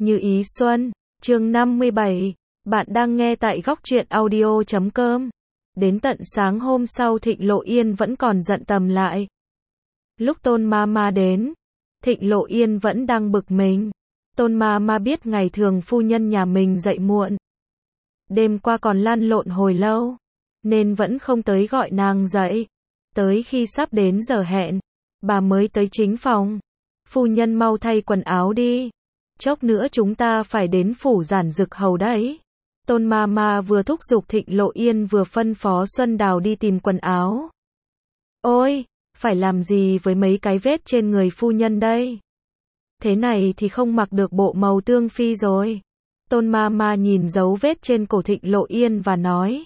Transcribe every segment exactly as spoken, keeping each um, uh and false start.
Như ý xuân, chương năm mươi bảy, bạn đang nghe tại góc truyện audio chấm com. Đến tận sáng hôm sau Thịnh Lộ Yên vẫn còn giận tầm lại. Lúc Tôn Ma Ma đến, Thịnh Lộ Yên vẫn đang bực mình. Tôn Ma Ma biết ngày thường phu nhân nhà mình dậy muộn. Đêm qua còn lăn lộn hồi lâu, nên vẫn không tới gọi nàng dậy. Tới khi sắp đến giờ hẹn, bà mới tới chính phòng. Phu nhân mau thay quần áo đi. Chốc nữa chúng ta phải đến phủ Giản Dực Hầu đấy. Tôn Ma Ma vừa thúc giục Thịnh Lộ Yên vừa phân phó Xuân Đào đi tìm quần áo. Ôi, phải làm gì với mấy cái vết trên người phu nhân đây? Thế này thì không mặc được bộ màu tương phi rồi. Tôn Ma Ma nhìn dấu vết trên cổ Thịnh Lộ Yên và nói.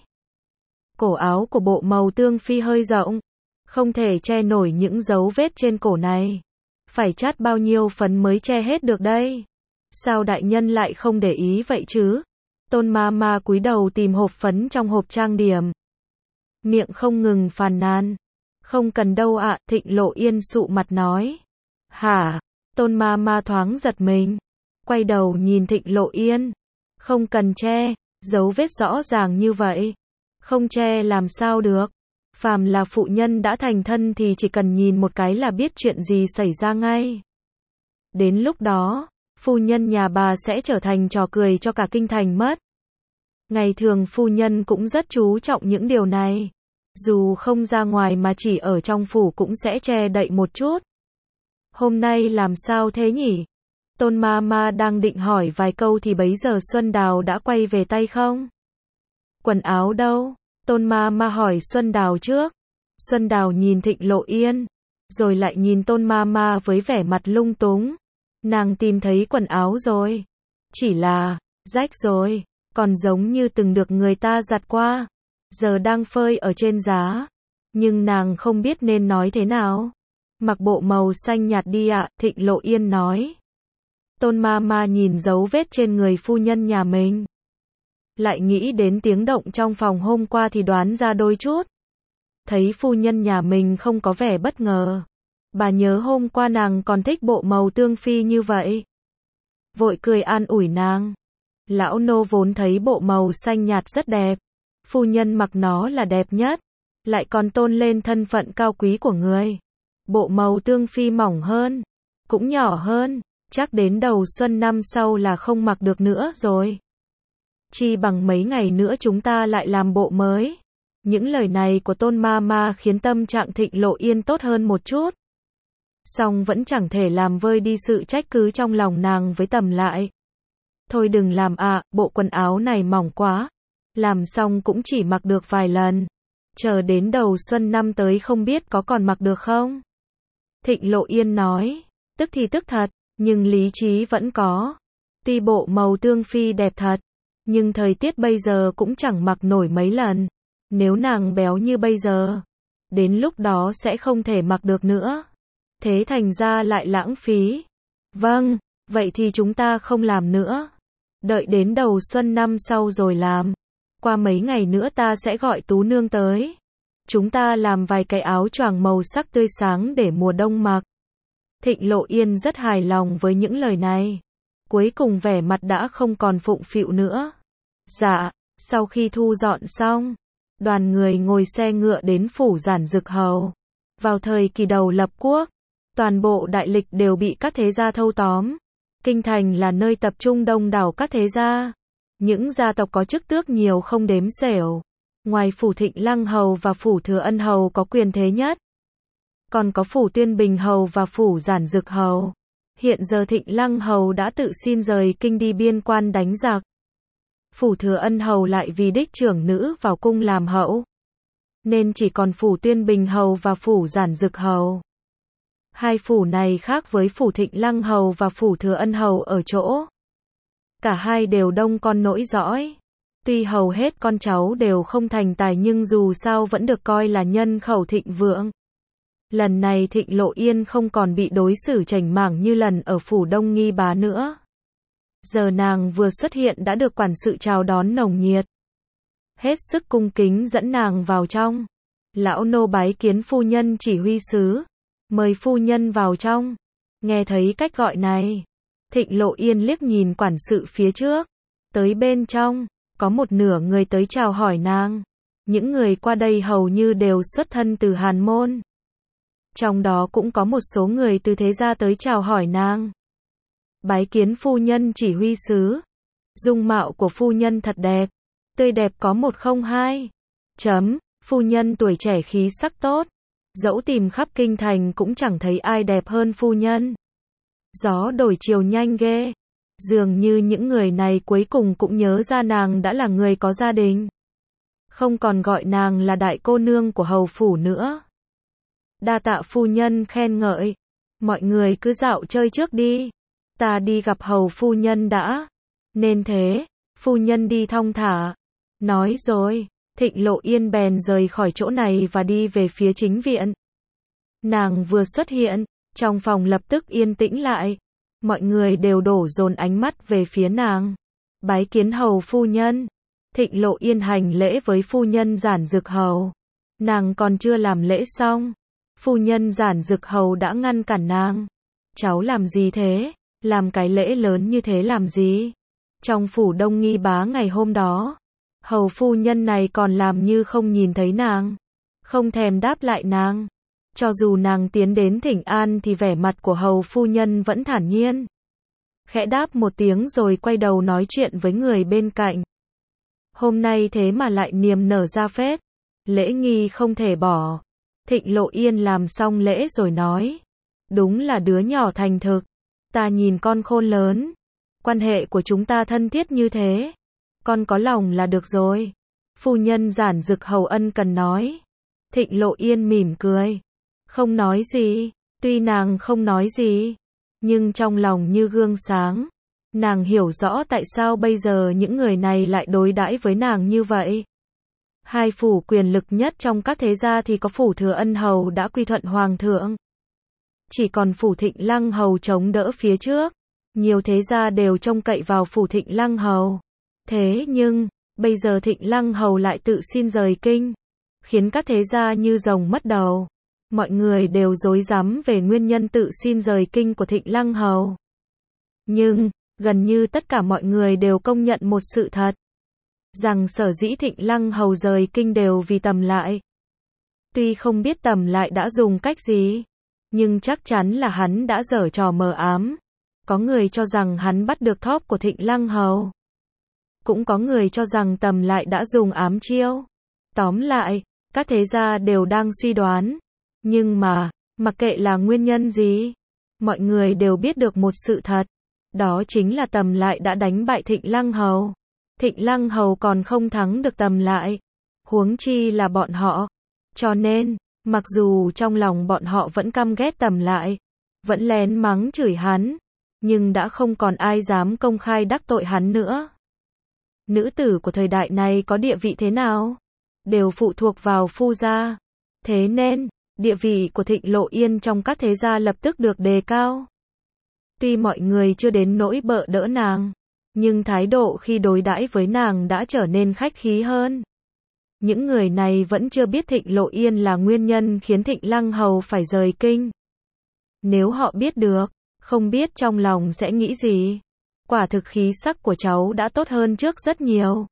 Cổ áo của bộ màu tương phi hơi rộng, không thể che nổi những dấu vết trên cổ này. Phải chát bao nhiêu phấn mới che hết được đây? Sao đại nhân lại không để ý vậy chứ? Tôn Ma Ma cúi đầu tìm hộp phấn trong hộp trang điểm. Miệng không ngừng phàn nàn. Không cần đâu ạ, Thịnh Lộ Yên sụ mặt nói. Hả? Tôn Ma Ma thoáng giật mình. Quay đầu nhìn Thịnh Lộ Yên. Không cần che, dấu vết rõ ràng như vậy. Không che làm sao được? Phàm là phụ nhân đã thành thân thì chỉ cần nhìn một cái là biết chuyện gì xảy ra ngay. Đến lúc đó, phu nhân nhà bà sẽ trở thành trò cười cho cả kinh thành mất. Ngày thường phu nhân cũng rất chú trọng những điều này. Dù không ra ngoài mà chỉ ở trong phủ cũng sẽ che đậy một chút. Hôm nay làm sao thế nhỉ? Tôn Ma Ma đang định hỏi vài câu thì bấy giờ Xuân Đào đã quay về tay không? Quần áo đâu? Tôn Ma Ma hỏi Xuân Đào trước. Xuân Đào nhìn Thịnh Lộ Yên, rồi lại nhìn Tôn Ma Ma với vẻ mặt lung túng. Nàng tìm thấy quần áo rồi. Chỉ là, rách rồi, còn giống như từng được người ta giặt qua. Giờ đang phơi ở trên giá. Nhưng nàng không biết nên nói thế nào. Mặc bộ màu xanh nhạt đi ạ, Thịnh Lộ Yên nói. Tôn Ma Ma nhìn dấu vết trên người phu nhân nhà mình. Lại nghĩ đến tiếng động trong phòng hôm qua thì đoán ra đôi chút. Thấy phu nhân nhà mình không có vẻ bất ngờ. Bà nhớ hôm qua nàng còn thích bộ màu tương phi như vậy. Vội cười an ủi nàng. Lão nô vốn thấy bộ màu xanh nhạt rất đẹp. Phu nhân mặc nó là đẹp nhất. Lại còn tôn lên thân phận cao quý của người. Bộ màu tương phi mỏng hơn. Cũng nhỏ hơn. Chắc đến đầu xuân năm sau là không mặc được nữa rồi. Chi bằng mấy ngày nữa chúng ta lại làm bộ mới. Những lời này của Tôn Ma Ma khiến tâm trạng Thịnh Lộ Yên tốt hơn một chút. Song vẫn chẳng thể làm vơi đi sự trách cứ trong lòng nàng với tầm lại. Thôi đừng làm ạ, à, bộ quần áo này mỏng quá. Làm xong cũng chỉ mặc được vài lần. Chờ đến đầu xuân năm tới không biết có còn mặc được không? Thịnh Lộ Yên nói, tức thì tức thật, nhưng lý trí vẫn có. Tuy bộ màu tương phi đẹp thật, nhưng thời tiết bây giờ cũng chẳng mặc nổi mấy lần. Nếu nàng béo như bây giờ, đến lúc đó sẽ không thể mặc được nữa. Thế thành ra lại lãng phí. Vâng, vậy thì chúng ta không làm nữa. Đợi đến đầu xuân năm sau rồi làm. Qua mấy ngày nữa ta sẽ gọi Tú Nương tới. Chúng ta làm vài cái áo choàng màu sắc tươi sáng để mùa đông mặc. Thịnh Lộ Yên rất hài lòng với những lời này. Cuối cùng vẻ mặt đã không còn phụng phịu nữa. Dạ, sau khi thu dọn xong, đoàn người ngồi xe ngựa đến phủ Giản Dực Hầu. Vào thời kỳ đầu lập quốc, toàn bộ đại lịch đều bị các thế gia thâu tóm. Kinh thành là nơi tập trung đông đảo các thế gia. Những gia tộc có chức tước nhiều không đếm xểu. Ngoài phủ Thịnh Lăng Hầu và phủ Thừa Ân Hầu có quyền thế nhất. Còn có phủ Tuyên Bình Hầu và phủ Giản Dực Hầu. Hiện giờ Thịnh Lăng Hầu đã tự xin rời kinh đi biên quan đánh giặc. Phủ Thừa Ân Hầu lại vì đích trưởng nữ vào cung làm hậu. Nên chỉ còn phủ Tuyên Bình Hầu và phủ Giản Dực Hầu. Hai phủ này khác với phủ Thịnh Lăng Hầu và phủ Thừa Ân Hầu ở chỗ. Cả hai đều đông con nỗi dõi. Tuy hầu hết con cháu đều không thành tài nhưng dù sao vẫn được coi là nhân khẩu thịnh vượng. Lần này Thịnh Lộ Yên không còn bị đối xử chảnh mảng như lần ở phủ Đông Nghi Bá nữa. Giờ nàng vừa xuất hiện đã được quản sự chào đón nồng nhiệt. Hết sức cung kính dẫn nàng vào trong. Lão nô bái kiến phu nhân chỉ huy sứ. Mời phu nhân vào trong. Nghe thấy cách gọi này, Thịnh Lộ Yên liếc nhìn quản sự phía trước. Tới bên trong, có một nửa người tới chào hỏi nàng. Những người qua đây hầu như đều xuất thân từ Hàn môn. Trong đó cũng có một số người từ thế gia tới chào hỏi nàng. Bái kiến phu nhân chỉ huy sứ. Dung mạo của phu nhân thật đẹp. Tươi đẹp có một không hai. Chấm, phu nhân tuổi trẻ khí sắc tốt. Dẫu tìm khắp kinh thành cũng chẳng thấy ai đẹp hơn phu nhân. Gió đổi chiều nhanh ghê. Dường như những người này cuối cùng cũng nhớ ra nàng đã là người có gia đình. Không còn gọi nàng là đại cô nương của hầu phủ nữa. Đa tạ phu nhân khen ngợi. Mọi người cứ dạo chơi trước đi. Ta đi gặp hầu phu nhân đã. Nên thế, phu nhân đi thong thả. Nói rồi, Thịnh Lộ Yên bèn rời khỏi chỗ này và đi về phía chính viện. Nàng vừa xuất hiện, trong phòng lập tức yên tĩnh lại. Mọi người đều đổ dồn ánh mắt về phía nàng. Bái kiến hầu phu nhân. Thịnh Lộ Yên hành lễ với phu nhân Giản Dực Hầu. Nàng còn chưa làm lễ xong. Phu nhân Giản Dực Hầu đã ngăn cản nàng. Cháu làm gì thế? Làm cái lễ lớn như thế làm gì? Trong phủ Đông Nghi Bá ngày hôm đó, hầu phu nhân này còn làm như không nhìn thấy nàng. Không thèm đáp lại nàng. Cho dù nàng tiến đến thỉnh an thì vẻ mặt của hầu phu nhân vẫn thản nhiên. Khẽ đáp một tiếng rồi quay đầu nói chuyện với người bên cạnh. Hôm nay thế mà lại niềm nở ra phết. Lễ nghi không thể bỏ. Thịnh Lộ Yên làm xong lễ rồi nói. Đúng là đứa nhỏ thành thực. Ta nhìn con khôn lớn. Quan hệ của chúng ta thân thiết như thế. Con có lòng là được rồi. Phu nhân Giản Dực Hầu ân cần nói. Thịnh Lộ Yên mỉm cười. Không nói gì. Tuy nàng không nói gì, nhưng trong lòng như gương sáng. Nàng hiểu rõ tại sao bây giờ những người này lại đối đãi với nàng như vậy. Hai phủ quyền lực nhất trong các thế gia thì có phủ Thừa Ân Hầu đã quy thuận hoàng thượng. Chỉ còn phủ Thịnh Lăng Hầu chống đỡ phía trước. Nhiều thế gia đều trông cậy vào phủ Thịnh Lăng Hầu. Thế nhưng, bây giờ Thịnh Lăng Hầu lại tự xin rời kinh, khiến các thế gia như rồng mất đầu. Mọi người đều rối rắm về nguyên nhân tự xin rời kinh của Thịnh Lăng Hầu. Nhưng, gần như tất cả mọi người đều công nhận một sự thật. Rằng sở dĩ Thịnh Lăng Hầu rời kinh đều vì Tầm Lại. Tuy không biết Tầm Lại đã dùng cách gì, nhưng chắc chắn là hắn đã giở trò mờ ám. Có người cho rằng hắn bắt được thóp của Thịnh Lăng Hầu. Cũng có người cho rằng Tầm Lại đã dùng ám chiêu. Tóm lại, các thế gia đều đang suy đoán. Nhưng mà, mặc kệ là nguyên nhân gì, mọi người đều biết được một sự thật. Đó chính là Tầm Lại đã đánh bại Thịnh Lăng Hầu. Thịnh Lăng Hầu còn không thắng được Tầm Lại. Huống chi là bọn họ. Cho nên, mặc dù trong lòng bọn họ vẫn căm ghét Tầm Lại, vẫn lén mắng chửi hắn, nhưng đã không còn ai dám công khai đắc tội hắn nữa. Nữ tử của thời đại này có địa vị thế nào? Đều phụ thuộc vào phu gia. Thế nên, địa vị của Thịnh Lộ Yên trong các thế gia lập tức được đề cao. Tuy mọi người chưa đến nỗi bợ đỡ nàng, nhưng thái độ khi đối đãi với nàng đã trở nên khách khí hơn. Những người này vẫn chưa biết Thịnh Lộ Yên là nguyên nhân khiến Thịnh Lăng Hầu phải rời kinh. Nếu họ biết được, không biết trong lòng sẽ nghĩ gì. Quả thực khí sắc của cháu đã tốt hơn trước rất nhiều.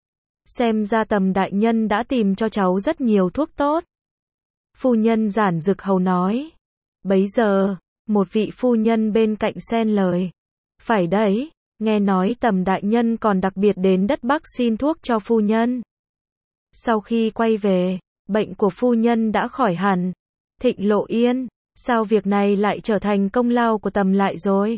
Xem ra Tầm đại nhân đã tìm cho cháu rất nhiều thuốc tốt. Phu nhân Giản Dực Hầu nói. Bấy giờ, một vị phu nhân bên cạnh xen lời. Phải đấy, nghe nói Tầm đại nhân còn đặc biệt đến đất Bắc xin thuốc cho phu nhân. Sau khi quay về, bệnh của phu nhân đã khỏi hẳn. Thịnh Lộ Yên, sao việc này lại trở thành công lao của Tầm Lại rồi?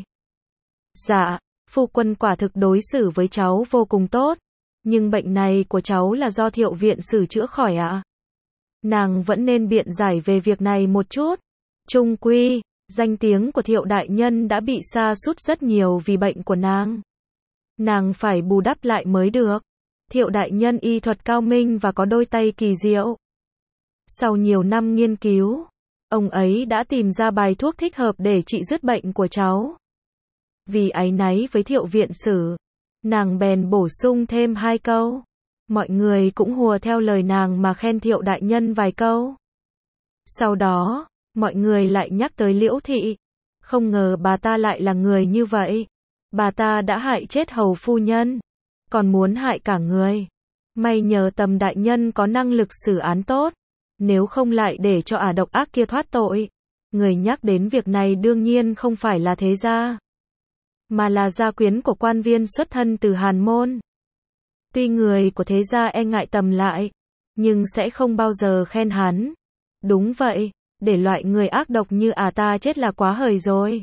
Dạ, phu quân quả thực đối xử với cháu vô cùng tốt. Nhưng bệnh này của cháu là do Thiệu viện sử chữa khỏi ạ? À? Nàng vẫn nên biện giải về việc này một chút. Chung quy, danh tiếng của Thiệu đại nhân đã bị sa sút rất nhiều vì bệnh của nàng. Nàng phải bù đắp lại mới được. Thiệu đại nhân y thuật cao minh và có đôi tay kỳ diệu. Sau nhiều năm nghiên cứu, ông ấy đã tìm ra bài thuốc thích hợp để trị dứt bệnh của cháu. Vì áy náy với Thiệu viện sử, nàng bèn bổ sung thêm hai câu. Mọi người cũng hùa theo lời nàng mà khen Thiệu đại nhân vài câu. Sau đó, mọi người lại nhắc tới Liễu thị. Không ngờ bà ta lại là người như vậy. Bà ta đã hại chết hầu phu nhân, còn muốn hại cả người. May nhờ Tầm đại nhân có năng lực xử án tốt, nếu không lại để cho ả độc ác kia thoát tội. Người nhắc đến việc này đương nhiên không phải là Thế Gia, mà là gia quyến của quan viên xuất thân từ Hàn môn. Tuy người của Thế Gia e ngại Tầm lại, nhưng sẽ không bao giờ khen hắn. Đúng vậy, để loại người ác độc như ả ta chết là quá hời rồi.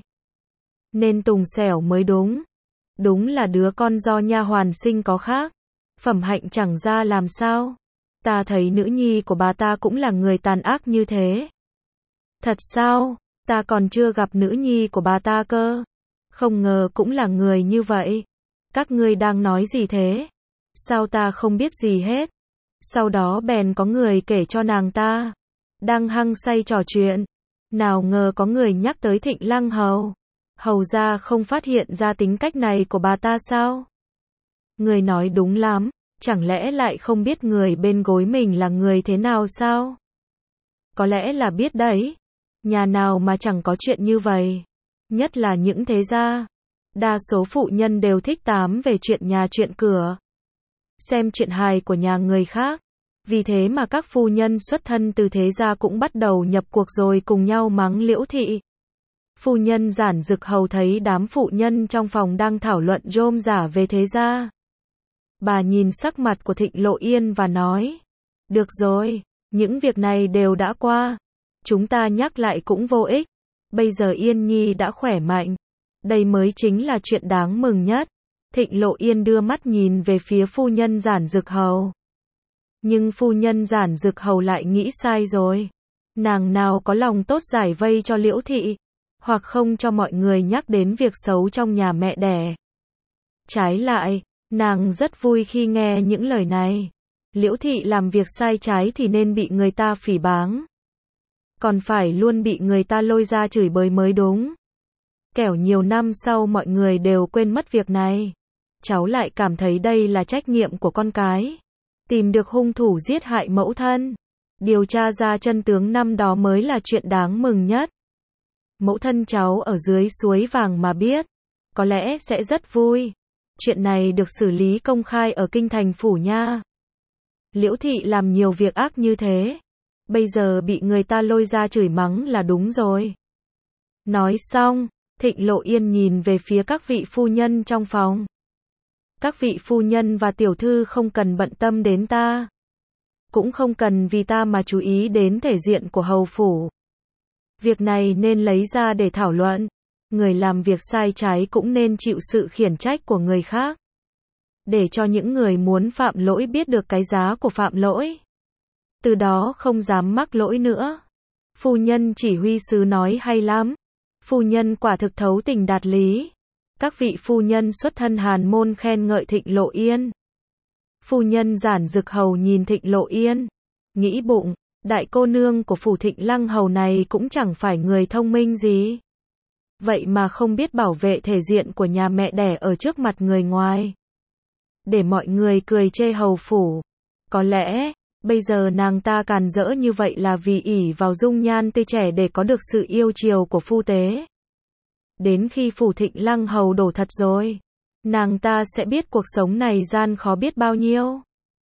Nên Tùng Xẻo mới đúng. Đúng là đứa con do nha hoàn sinh có khác. Phẩm hạnh chẳng ra làm sao. Ta thấy nữ nhi của bà ta cũng là người tàn ác như thế. Thật sao? Ta còn chưa gặp nữ nhi của bà ta cơ. Không ngờ cũng là người như vậy. Các ngươi đang nói gì thế? Sao ta không biết gì hết? Sau đó bèn có người kể cho nàng ta. Đang hăng say trò chuyện. Nào ngờ có người nhắc tới Thịnh Lăng Hầu. Hầu ra không phát hiện ra tính cách này của bà ta sao? Người nói đúng lắm. Chẳng lẽ lại không biết người bên gối mình là người thế nào sao? Có lẽ là biết đấy. Nhà nào mà chẳng có chuyện như vậy. Nhất là những thế gia. Đa số phụ nhân đều thích tám về chuyện nhà chuyện cửa. Xem chuyện hài của nhà người khác. Vì thế mà các phu nhân xuất thân từ thế gia cũng bắt đầu nhập cuộc rồi cùng nhau mắng Liễu Thị. Phu nhân Giản Dực Hầu thấy đám phụ nhân trong phòng đang thảo luận rôm rả về thế gia. Bà nhìn sắc mặt của Thịnh Lộ Yên và nói. Được rồi, những việc này đều đã qua. Chúng ta nhắc lại cũng vô ích. Bây giờ Yên Nhi đã khỏe mạnh. Đây mới chính là chuyện đáng mừng nhất. Thịnh Lộ Yên đưa mắt nhìn về phía phu nhân Giản Dực Hầu. Nhưng phu nhân Giản Dực Hầu lại nghĩ sai rồi. Nàng nào có lòng tốt giải vây cho Liễu Thị, hoặc không cho mọi người nhắc đến việc xấu trong nhà mẹ đẻ. Trái lại, nàng rất vui khi nghe những lời này. Liễu Thị làm việc sai trái thì nên bị người ta phỉ báng. Còn phải luôn bị người ta lôi ra chửi bới mới đúng. Kẻo nhiều năm sau mọi người đều quên mất việc này. Cháu lại cảm thấy đây là trách nhiệm của con cái. Tìm được hung thủ giết hại mẫu thân. Điều tra ra chân tướng năm đó mới là chuyện đáng mừng nhất. Mẫu thân cháu ở dưới suối vàng mà biết. Có lẽ sẽ rất vui. Chuyện này được xử lý công khai ở kinh thành phủ nha. Liễu Thị làm nhiều việc ác như thế. Bây giờ bị người ta lôi ra chửi mắng là đúng rồi. Nói xong, Thịnh Lộ Yên nhìn về phía các vị phu nhân trong phòng. Các vị phu nhân và tiểu thư không cần bận tâm đến ta. Cũng không cần vì ta mà chú ý đến thể diện của hầu phủ. Việc này nên lấy ra để thảo luận. Người làm việc sai trái cũng nên chịu sự khiển trách của người khác. Để cho những người muốn phạm lỗi biết được cái giá của phạm lỗi. Từ đó không dám mắc lỗi nữa. Phu nhân chỉ huy sứ nói hay lắm. Phu nhân quả thực thấu tình đạt lý. Các vị phu nhân xuất thân Hàn môn khen ngợi Thịnh Lộ Yên. Phu nhân Giản Dực Hầu nhìn Thịnh Lộ Yên, nghĩ bụng, đại cô nương của phủ Thịnh Lăng Hầu này cũng chẳng phải người thông minh gì. Vậy mà không biết bảo vệ thể diện của nhà mẹ đẻ ở trước mặt người ngoài. Để mọi người cười chê hầu phủ. Có lẽ, bây giờ nàng ta càn rỡ như vậy là vì ỷ vào dung nhan tươi trẻ để có được sự yêu chiều của phu tế. Đến khi phủ Thịnh Lăng Hầu đổ thật rồi, nàng ta sẽ biết cuộc sống này gian khó biết bao nhiêu.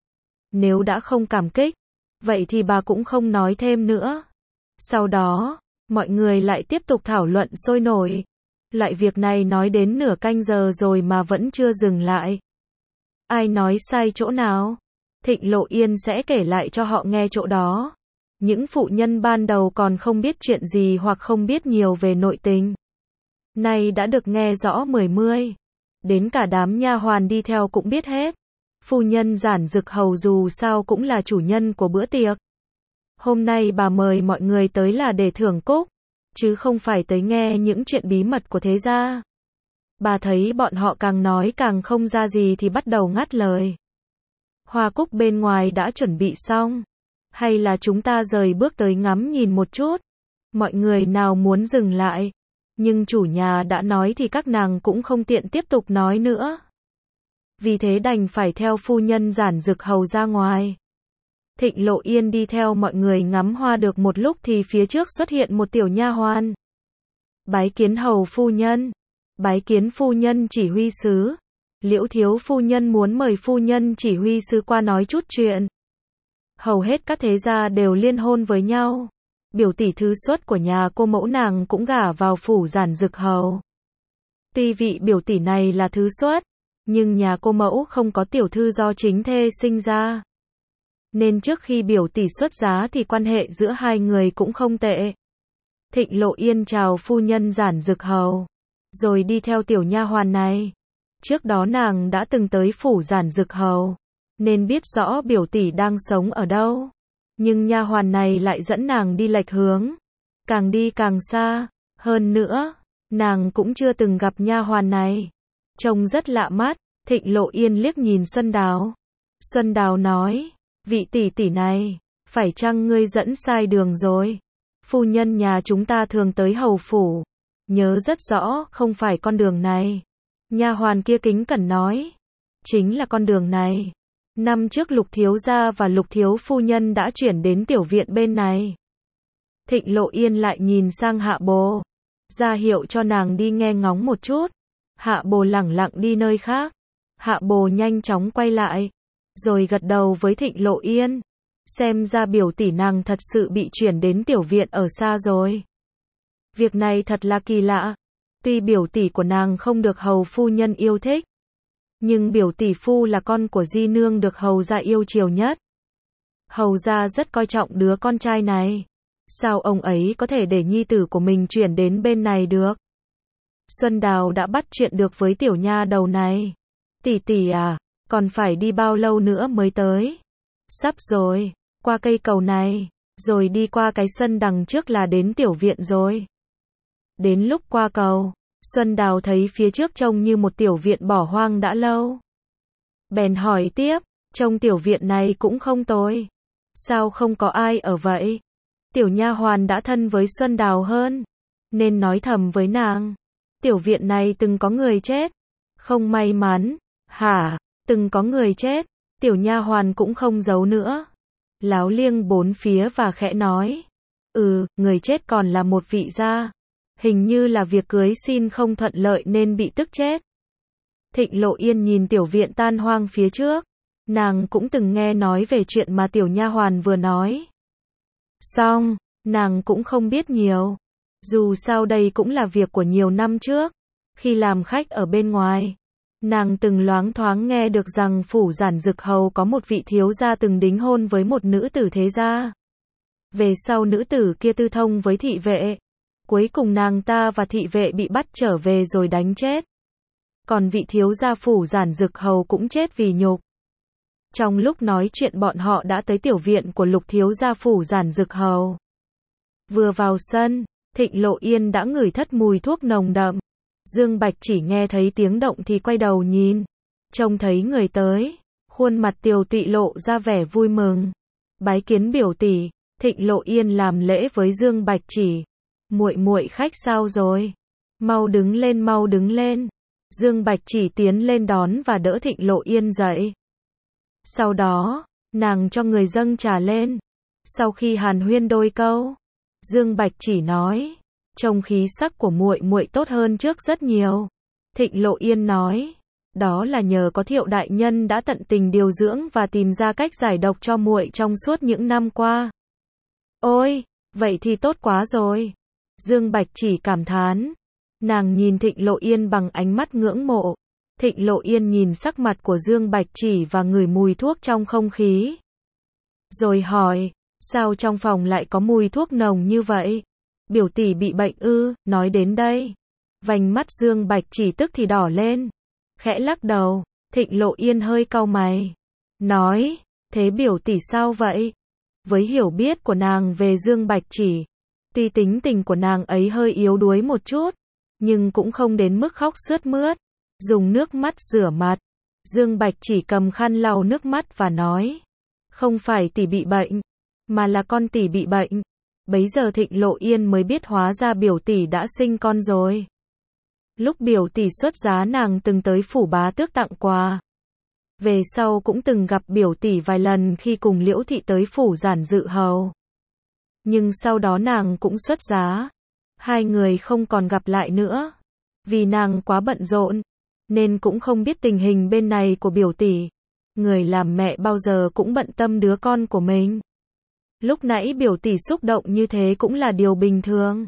Nếu đã không cảm kích, vậy thì bà cũng không nói thêm nữa. Sau đó, mọi người lại tiếp tục thảo luận sôi nổi. Loại việc này nói đến nửa canh giờ rồi mà vẫn chưa dừng lại. Ai nói sai chỗ nào? Thịnh Lộ Yên sẽ kể lại cho họ nghe chỗ đó. Những phụ nhân ban đầu còn không biết chuyện gì hoặc không biết nhiều về nội tình. Nay đã được nghe rõ mười mươi. Đến cả đám nha hoàn đi theo cũng biết hết. Phu nhân Giản Dực Hầu dù sao cũng là chủ nhân của bữa tiệc. Hôm nay bà mời mọi người tới là để thưởng cúc, chứ không phải tới nghe những chuyện bí mật của thế gia. Bà thấy bọn họ càng nói càng không ra gì thì bắt đầu ngắt lời. Hoa cúc bên ngoài đã chuẩn bị xong. Hay là chúng ta rời bước tới ngắm nhìn một chút? Mọi người nào muốn dừng lại. Nhưng chủ nhà đã nói thì các nàng cũng không tiện tiếp tục nói nữa. Vì thế đành phải theo phu nhân Giản Dực Hầu ra ngoài. Thịnh Lộ Yên đi theo mọi người ngắm hoa được một lúc thì phía trước xuất hiện một tiểu nha hoàn. Bái kiến hầu phu nhân. Bái kiến phu nhân chỉ huy sứ. Liễu thiếu phu nhân muốn mời phu nhân chỉ huy sứ qua nói chút chuyện. Hầu hết các thế gia đều liên hôn với nhau. Biểu tỷ thứ xuất của nhà cô mẫu nàng cũng gả vào phủ Giản Dực hầu. Tuy vị biểu tỷ này là thứ xuất, nhưng nhà cô mẫu không có tiểu thư do chính thê sinh ra. Nên trước khi biểu tỷ xuất giá thì quan hệ giữa hai người cũng không tệ. Thịnh Lộ Yên chào phu nhân Giản Dực hầu, rồi đi theo tiểu nha hoàn này. Trước đó nàng đã từng tới phủ Giản Dực hầu, nên biết rõ biểu tỷ đang sống ở đâu. Nhưng nha hoàn này lại dẫn nàng đi lệch hướng, càng đi càng xa. Hơn nữa, nàng cũng chưa từng gặp nha hoàn này, trông rất lạ mắt. Thịnh Lộ Yên liếc nhìn Xuân Đào. Xuân Đào nói, vị tỷ tỷ này, phải chăng ngươi dẫn sai đường rồi? Phu nhân nhà chúng ta thường tới hầu phủ, nhớ rất rõ không phải con đường này. Nha hoàn kia kính cẩn nói, chính là con đường này. Năm trước Lục thiếu gia và Lục thiếu phu nhân đã chuyển đến tiểu viện bên này. Thịnh Lộ Yên lại nhìn sang Hạ Bồ, ra hiệu cho nàng đi nghe ngóng một chút. Hạ Bồ lẳng lặng đi nơi khác. Hạ Bồ nhanh chóng quay lại, rồi gật đầu với Thịnh Lộ Yên. Xem ra biểu tỷ nàng thật sự bị chuyển đến tiểu viện ở xa rồi. Việc này thật là kỳ lạ. Tuy biểu tỷ của nàng không được hầu phu nhân yêu thích, nhưng biểu tỷ phu là con của di nương được hầu gia yêu chiều nhất. Hầu gia rất coi trọng đứa con trai này. Sao ông ấy có thể để nhi tử của mình chuyển đến bên này được? Xuân Đào đã bắt chuyện được với tiểu nha đầu này. Tỷ tỷ à, còn phải đi bao lâu nữa mới tới? Sắp rồi, qua cây cầu này, rồi đi qua cái sân đằng trước là đến tiểu viện rồi. Đến lúc qua cầu, Xuân Đào thấy phía trước trông như một tiểu viện bỏ hoang đã lâu. Bèn hỏi tiếp, trông tiểu viện này cũng không tồi. Sao không có ai ở vậy? Tiểu nha hoàn đã thân với Xuân Đào hơn, nên nói thầm với nàng, tiểu viện này từng có người chết. Không may mắn. Hả? Từng có người chết? Tiểu nha hoàn cũng không giấu nữa, láo liêng bốn phía và khẽ nói, ừ, người chết còn là một vị gia. Hình như là việc cưới xin không thuận lợi nên bị tức chết. Thịnh Lộ Yên nhìn tiểu viện tan hoang phía trước. Nàng cũng từng nghe nói về chuyện mà tiểu nha hoàn vừa nói. Xong, nàng cũng không biết nhiều. Dù sao đây cũng là việc của nhiều năm trước. Khi làm khách ở bên ngoài, nàng từng loáng thoáng nghe được rằng phủ Giản Dực hầu có một vị thiếu gia từng đính hôn với một nữ tử thế gia. Về sau nữ tử kia tư thông với thị vệ. Cuối cùng nàng ta và thị vệ bị bắt trở về rồi đánh chết. Còn vị thiếu gia phủ Giản Dực hầu cũng chết vì nhục. Trong lúc nói chuyện bọn họ đã tới tiểu viện của Lục thiếu gia phủ Giản Dực hầu. Vừa vào sân, Thịnh Lộ Yên đã ngửi thất mùi thuốc nồng đậm. Dương Bạch chỉ nghe thấy tiếng động thì quay đầu nhìn, trông thấy người tới, khuôn mặt tiều tụy lộ ra vẻ vui mừng. Bái kiến biểu tỷ. Thịnh Lộ Yên làm lễ với Dương Bạch chỉ. Muội muội khách sao rồi? Mau đứng lên, mau đứng lên. Dương Bạch chỉ tiến lên đón và đỡ Thịnh Lộ Yên dậy. Sau đó, nàng cho người dâng trà lên. Sau khi hàn huyên đôi câu, Dương Bạch chỉ nói, trông khí sắc của muội muội tốt hơn trước rất nhiều. Thịnh Lộ Yên nói, đó là nhờ có Thiệu đại nhân đã tận tình điều dưỡng và tìm ra cách giải độc cho muội trong suốt những năm qua. Ôi, vậy thì tốt quá rồi. Dương Bạch chỉ cảm thán. Nàng nhìn Thịnh Lộ Yên bằng ánh mắt ngưỡng mộ. Thịnh Lộ Yên nhìn sắc mặt của Dương Bạch chỉ và ngửi mùi thuốc trong không khí. Rồi hỏi, sao trong phòng lại có mùi thuốc nồng như vậy? Biểu tỷ bị bệnh ư? Nói đến đây, vành mắt Dương Bạch chỉ tức thì đỏ lên. Khẽ lắc đầu, Thịnh Lộ Yên hơi cau mày. Nói, thế biểu tỷ sao vậy? Với hiểu biết của nàng về Dương Bạch chỉ, tuy tính tình của nàng ấy hơi yếu đuối một chút, nhưng cũng không đến mức khóc sướt mướt. Dùng nước mắt rửa mặt. Dương Bạch chỉ cầm khăn lau nước mắt và nói, không phải tỷ bị bệnh, mà là con tỷ bị bệnh. Bấy giờ Thịnh Lộ Yên mới biết hóa ra biểu tỷ đã sinh con rồi. Lúc biểu tỷ xuất giá nàng từng tới phủ bá tước tặng quà. Về sau cũng từng gặp biểu tỷ vài lần khi cùng Liễu thị tới phủ Giản Dực hầu. Nhưng sau đó nàng cũng xuất giá. Hai người không còn gặp lại nữa. Vì nàng quá bận rộn, nên cũng không biết tình hình bên này của biểu tỷ. Người làm mẹ bao giờ cũng bận tâm đứa con của mình. Lúc nãy biểu tỷ xúc động như thế cũng là điều bình thường.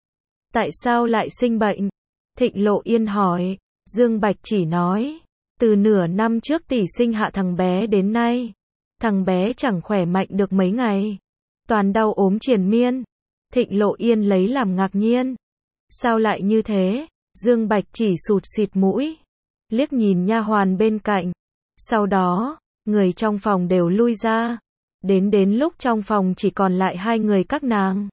Tại sao lại sinh bệnh? Thịnh Lộ Yên hỏi. Dương Bạch chỉ nói. Từ nửa năm trước tỷ sinh hạ thằng bé đến nay. Thằng bé chẳng khỏe mạnh được mấy ngày. Toàn đau ốm triền miên. Thịnh Lộ Yên lấy làm ngạc nhiên. Sao lại như thế? Dương Bạch chỉ sụt xịt mũi. Liếc nhìn nha hoàn bên cạnh. Sau đó, người trong phòng đều lui ra. Đến đến lúc trong phòng chỉ còn lại hai người các nàng.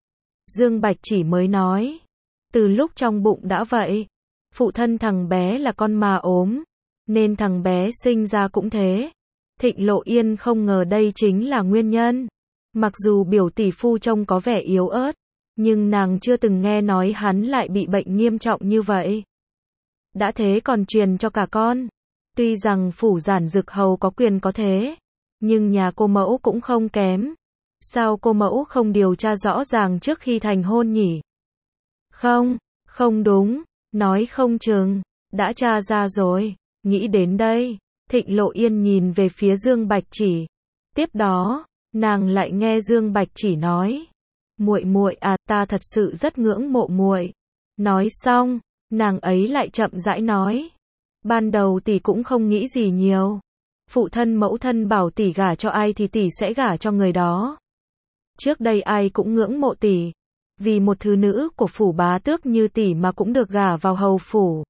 Dương Bạch chỉ mới nói. Từ lúc trong bụng đã vậy. Phụ thân thằng bé là con mà ốm. Nên thằng bé sinh ra cũng thế. Thịnh Lộ Yên không ngờ đây chính là nguyên nhân. Mặc dù biểu tỷ phu trông có vẻ yếu ớt. Nhưng nàng chưa từng nghe nói hắn lại bị bệnh nghiêm trọng như vậy. Đã thế còn truyền cho cả con. Tuy rằng phủ giản dực hầu có quyền có thế. Nhưng nhà cô mẫu cũng không kém. Sao cô mẫu không điều tra rõ ràng trước khi thành hôn nhỉ? Không, không đúng. Nói không chừng. Đã tra ra rồi. Nghĩ đến đây. Thịnh Lộ Yên nhìn về phía Dương Bạch Chỉ. Tiếp đó, nàng lại nghe Dương Bạch Chỉ nói. Muội muội à, ta thật sự rất ngưỡng mộ muội. Nói xong, nàng ấy lại chậm rãi nói. Ban đầu tỷ cũng không nghĩ gì nhiều. Phụ thân mẫu thân bảo tỷ gả cho ai thì tỷ sẽ gả cho người đó. Trước đây ai cũng ngưỡng mộ tỷ. Vì một thứ nữ của phủ bá tước như tỷ mà cũng được gả vào hầu phủ.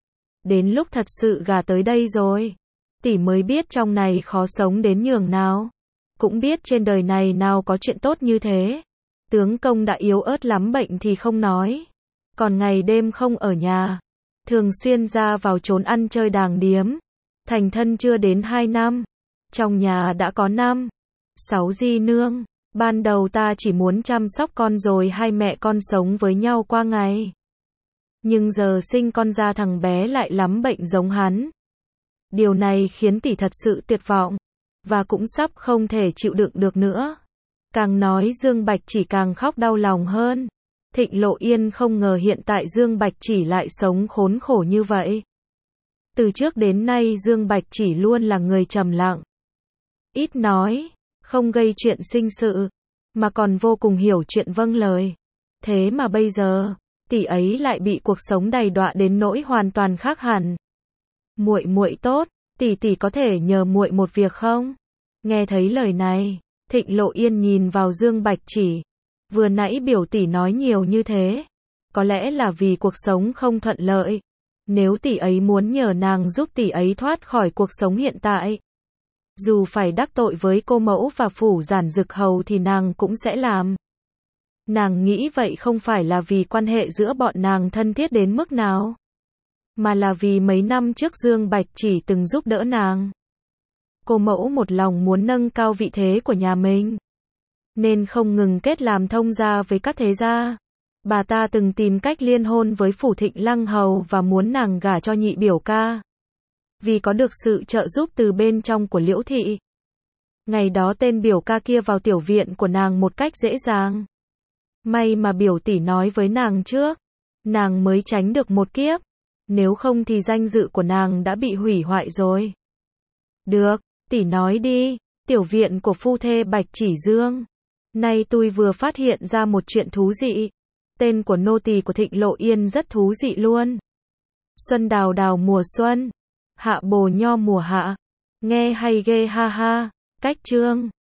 Đến lúc thật sự gả tới đây rồi. Tỷ mới biết trong này khó sống đến nhường nào. Cũng biết trên đời này nào có chuyện tốt như thế. Tướng công đã yếu ớt lắm bệnh thì không nói. Còn ngày đêm không ở nhà. Thường xuyên ra vào trốn ăn chơi đàng điếm. Thành thân chưa đến hai năm. Trong nhà đã có năm, sáu di nương. Ban đầu ta chỉ muốn chăm sóc con rồi hai mẹ con sống với nhau qua ngày. Nhưng giờ sinh con ra thằng bé lại lắm bệnh giống hắn. Điều này khiến tỷ thật sự tuyệt vọng. Và cũng sắp không thể chịu đựng được nữa. Càng nói Dương Bạch Chỉ càng khóc đau lòng hơn. Thịnh Lộ Yên không ngờ hiện tại Dương Bạch Chỉ lại sống khốn khổ như vậy. Từ trước đến nay Dương Bạch Chỉ luôn là người trầm lặng. Ít nói, không gây chuyện sinh sự, mà còn vô cùng hiểu chuyện vâng lời. Thế mà bây giờ, tỷ ấy lại bị cuộc sống đầy đọa đến nỗi hoàn toàn khác hẳn. Muội muội tốt, tỷ tỷ có thể nhờ muội một việc không? Nghe thấy lời này, Thịnh Lộ Yên nhìn vào Dương Bạch Chỉ. Vừa nãy biểu tỷ nói nhiều như thế, có lẽ là vì cuộc sống không thuận lợi. Nếu tỷ ấy muốn nhờ nàng giúp tỷ ấy thoát khỏi cuộc sống hiện tại, dù phải đắc tội với cô mẫu và phủ giản dực hầu thì nàng cũng sẽ làm. Nàng nghĩ vậy không phải là vì quan hệ giữa bọn nàng thân thiết đến mức nào, mà là vì mấy năm trước Dương Bạch Chỉ từng giúp đỡ nàng. Cô mẫu một lòng muốn nâng cao vị thế của nhà mình, nên không ngừng kết làm thông gia với các thế gia. Bà ta từng tìm cách liên hôn với phủ Thịnh Lăng hầu và muốn nàng gả cho nhị biểu ca. Vì có được sự trợ giúp từ bên trong của Liễu thị. Ngày đó tên biểu ca kia vào tiểu viện của nàng một cách dễ dàng. May mà biểu tỷ nói với nàng trước, nàng mới tránh được một kiếp. Nếu không thì danh dự của nàng đã bị hủy hoại rồi. Được, tỷ nói đi. Tiểu viện của phu thê Bạch Chỉ Dương. Nay tôi vừa phát hiện ra một chuyện thú dị. Tên của nô tỳ của Thịnh Lộ Yên rất thú dị luôn. Xuân đào đào mùa xuân, hạ bồ nho mùa hạ. Nghe hay ghê ha ha. Cách chương